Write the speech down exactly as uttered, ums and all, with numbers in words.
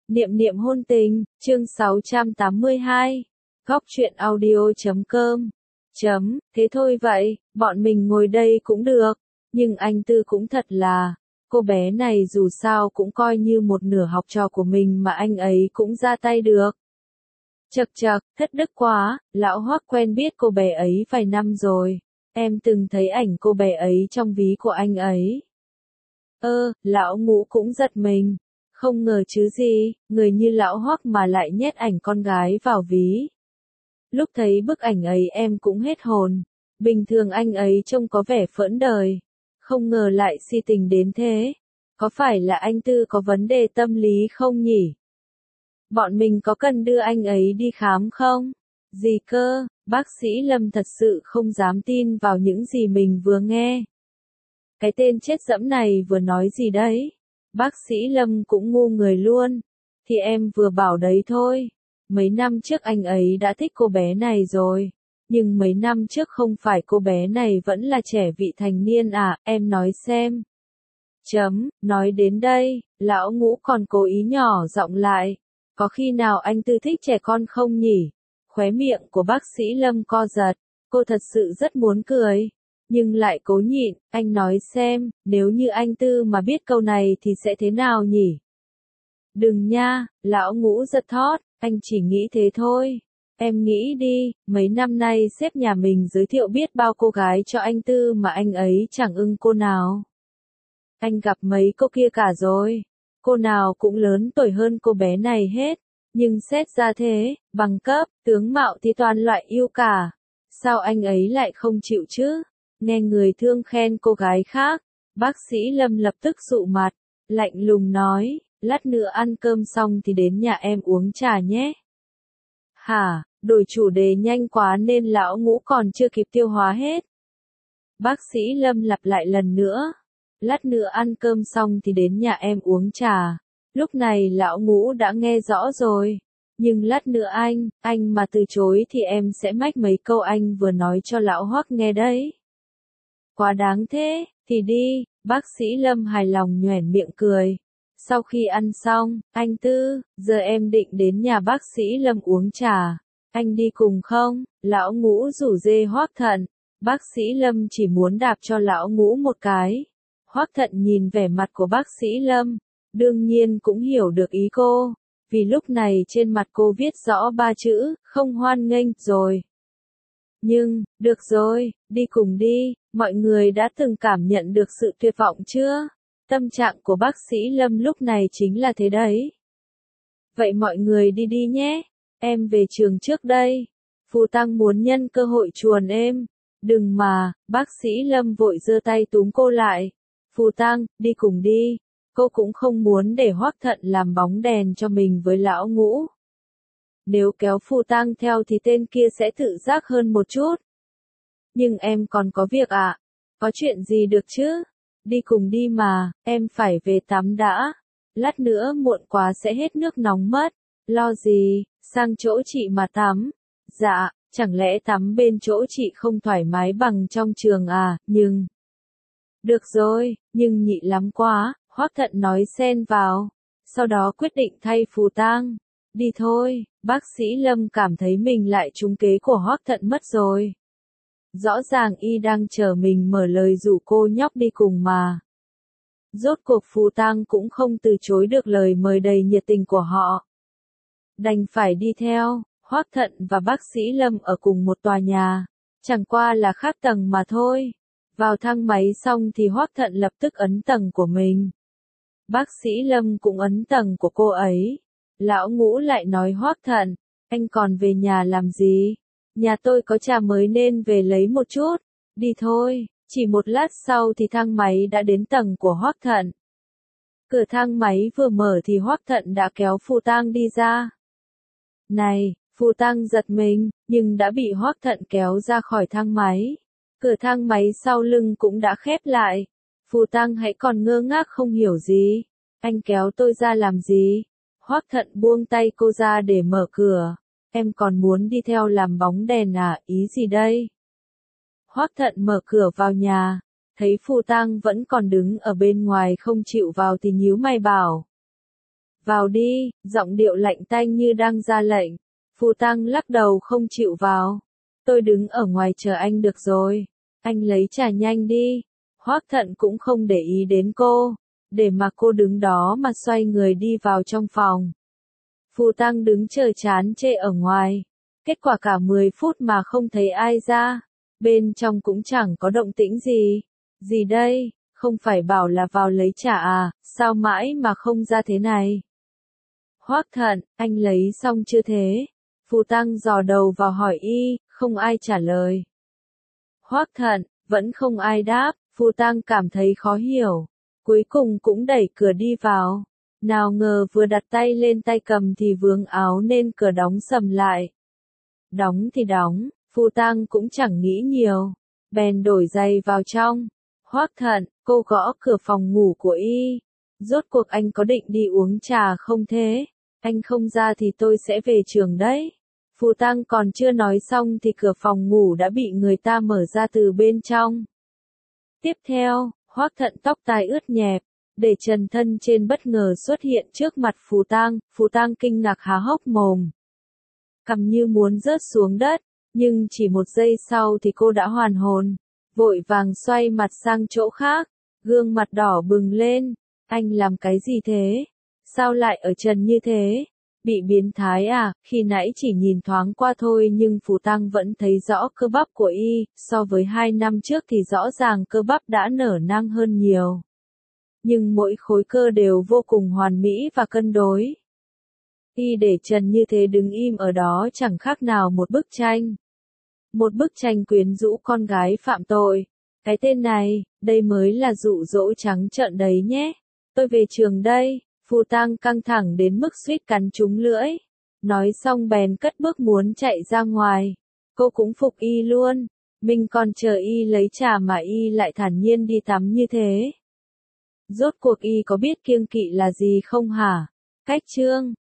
Niệm niệm hôn tình, chương sáu trăm tám mươi hai. Góc truyện audio chấm com. Chấm, thế thôi vậy, bọn mình ngồi đây cũng được. Nhưng anh Tư cũng thật là, cô bé này dù sao cũng coi như một nửa học trò của mình mà anh ấy cũng ra tay được. Chật chật, thất đức quá, lão Hoắc quen biết cô bé ấy vài năm rồi. Em từng thấy ảnh cô bé ấy trong ví của anh ấy. Ơ, lão Ngũ cũng giật mình. Không ngờ chứ gì, người như lão Hoắc mà lại nhét ảnh con gái vào ví. Lúc thấy bức ảnh ấy em cũng hết hồn. Bình thường anh ấy trông có vẻ phỡn đời. Không ngờ lại si tình đến thế. Có phải là anh Tư có vấn đề tâm lý không nhỉ? Bọn mình có cần đưa anh ấy đi khám không? Gì cơ, bác sĩ Lâm thật sự không dám tin vào những gì mình vừa nghe. Cái tên chết dẫm này vừa nói gì đấy? Bác sĩ Lâm cũng ngu người luôn. Thì em vừa bảo đấy thôi. Mấy năm trước anh ấy đã thích cô bé này rồi. Nhưng mấy năm trước không phải cô bé này vẫn là trẻ vị thành niên à, em nói xem. Chấm, nói đến đây, lão Ngũ còn cố ý nhỏ giọng lại. Có khi nào anh Tư thích trẻ con không nhỉ? Khóe miệng của bác sĩ Lâm co giật. Cô thật sự rất muốn cười. Nhưng lại cố nhịn, anh nói xem, nếu như anh Tư mà biết câu này thì sẽ thế nào nhỉ? Đừng nha, lão Ngũ giật thót, anh chỉ nghĩ thế thôi. Em nghĩ đi, mấy năm nay sếp nhà mình giới thiệu biết bao cô gái cho anh Tư mà anh ấy chẳng ưng cô nào. Anh gặp mấy cô kia cả rồi. Cô nào cũng lớn tuổi hơn cô bé này hết. Nhưng xét ra thế, bằng cấp, tướng mạo thì toàn loại yêu cả. Sao anh ấy lại không chịu chứ? Nghe người thương khen cô gái khác, bác sĩ Lâm lập tức sụ mặt, lạnh lùng nói, lát nữa ăn cơm xong thì đến nhà em uống trà nhé. Hả, đổi chủ đề nhanh quá nên lão Ngũ còn chưa kịp tiêu hóa hết. Bác sĩ Lâm lặp lại lần nữa, lát nữa ăn cơm xong thì đến nhà em uống trà. Lúc này lão Ngũ đã nghe rõ rồi. Nhưng lát nữa anh, anh mà từ chối thì em sẽ mách mấy câu anh vừa nói cho lão Hoắc nghe đấy. Quá đáng thế, thì đi, bác sĩ Lâm hài lòng nhoẻn miệng cười. Sau khi ăn xong, anh Tư, giờ em định đến nhà bác sĩ Lâm uống trà. Anh đi cùng không? Lão Ngũ rủ dê Hoắc Thận. Bác sĩ Lâm chỉ muốn đạp cho lão Ngũ một cái. Hoắc Thận nhìn vẻ mặt của bác sĩ Lâm. Đương nhiên cũng hiểu được ý cô. Vì lúc này trên mặt cô viết rõ ba chữ, không hoan nghênh, rồi. Nhưng, được rồi, đi cùng đi, mọi người đã từng cảm nhận được sự tuyệt vọng chưa? Tâm trạng của bác sĩ Lâm lúc này chính là thế đấy. Vậy mọi người đi đi nhé, em về trường trước đây. Phù Tăng muốn nhân cơ hội chuồn em. Đừng mà, bác sĩ Lâm vội giơ tay túm cô lại. Phù Tăng, đi cùng đi. Cô cũng không muốn để Hoắc Thận làm bóng đèn cho mình với lão Ngũ. Nếu kéo Phù Tăng theo thì tên kia sẽ tự giác hơn một chút. Nhưng em còn có việc ạ. À? Có chuyện gì được chứ? Đi cùng đi mà, em phải về tắm đã. Lát nữa muộn quá sẽ hết nước nóng mất. Lo gì, sang chỗ chị mà tắm. Dạ, chẳng lẽ tắm bên chỗ chị không thoải mái bằng trong trường à, nhưng... Được rồi, nhưng nhị lắm quá, Hoắc Thận nói xen vào. Sau đó quyết định thay Phù Tang. Đi thôi, bác sĩ Lâm cảm thấy mình lại trúng kế của Hoắc Thận mất rồi. Rõ ràng y đang chờ mình mở lời rủ cô nhóc đi cùng mà. Rốt cuộc Phù Tang cũng không từ chối được lời mời đầy nhiệt tình của họ. Đành phải đi theo, Hoắc Thận và bác sĩ Lâm ở cùng một tòa nhà. Chẳng qua là khác tầng mà thôi. Vào thang máy xong thì Hoắc Thận lập tức ấn tầng của mình. Bác sĩ Lâm cũng ấn tầng của cô ấy. Lão Ngũ lại nói Hoắc Thận, anh còn về nhà làm gì? Nhà tôi có trà mới nên về lấy một chút. Đi thôi, chỉ một lát sau thì thang máy đã đến tầng của Hoắc Thận. Cửa thang máy vừa mở thì Hoắc Thận đã kéo Phù Tang đi ra. Này, Phù Tang giật mình, nhưng đã bị Hoắc Thận kéo ra khỏi thang máy. Cửa thang máy sau lưng cũng đã khép lại. Phù Tang hãy còn ngơ ngác không hiểu gì. Anh kéo tôi ra làm gì? Hoắc Thận buông tay cô ra để mở cửa. Em còn muốn đi theo làm bóng đèn à, ý gì đây? Hoắc Thận mở cửa vào nhà. Thấy Phù Tang vẫn còn đứng ở bên ngoài không chịu vào thì nhíu mày bảo. Vào đi, giọng điệu lạnh tanh như đang ra lệnh. Phù Tăng lắc đầu không chịu vào. Tôi đứng ở ngoài chờ anh được rồi. Anh lấy trà nhanh đi. Hoác Thận cũng không để ý đến cô. Để mà cô đứng đó mà xoay người đi vào trong phòng. Phù Tăng đứng chờ chán chê ở ngoài. Kết quả cả mười phút mà không thấy ai ra. Bên trong cũng chẳng có động tĩnh gì. Gì đây? Không phải bảo là vào lấy trà à? Sao mãi mà không ra thế này? Hoác Thận, anh lấy xong chưa thế? Phù Tăng dò đầu vào hỏi y, không ai trả lời. Hoác Thận, vẫn không ai đáp, Phù Tăng cảm thấy khó hiểu. Cuối cùng cũng đẩy cửa đi vào. Nào ngờ vừa đặt tay lên tay cầm thì vướng áo nên cửa đóng sầm lại. Đóng thì đóng, Phù Tăng cũng chẳng nghĩ nhiều. Bèn đổi giày vào trong. Hoác Thận, cô gõ cửa phòng ngủ của y. Rốt cuộc anh có định đi uống trà không thế? Anh không ra thì tôi sẽ về trường đấy. Phù Tăng còn chưa nói xong thì cửa phòng ngủ đã bị người ta mở ra từ bên trong. Tiếp theo, Hoác Thận tóc tai ướt nhẹp, để trần thân trên bất ngờ xuất hiện trước mặt Phù Tăng. Phù Tăng kinh ngạc há hốc mồm. Cằm như muốn rớt xuống đất, nhưng chỉ một giây sau thì cô đã hoàn hồn. Vội vàng xoay mặt sang chỗ khác, gương mặt đỏ bừng lên. Anh làm cái gì thế? Sao lại ở trần như thế? Bị biến thái à? Khi nãy chỉ nhìn thoáng qua thôi nhưng Phù Tăng vẫn thấy rõ cơ bắp của y, so với hai năm trước thì rõ ràng cơ bắp đã nở nang hơn nhiều. Nhưng mỗi khối cơ đều vô cùng hoàn mỹ và cân đối. Y để trần như thế đứng im ở đó chẳng khác nào một bức tranh. Một bức tranh quyến rũ con gái phạm tội. Cái tên này, đây mới là dụ dỗ trắng trợn đấy nhé. Tôi về trường đây. Phù Tăng căng thẳng đến mức suýt cắn trúng lưỡi. Nói xong bèn cất bước muốn chạy ra ngoài. Cô cũng phục y luôn. Mình còn chờ y lấy trà mà y lại thản nhiên đi tắm như thế. Rốt cuộc y có biết kiêng kỵ là gì không hả? Cách chương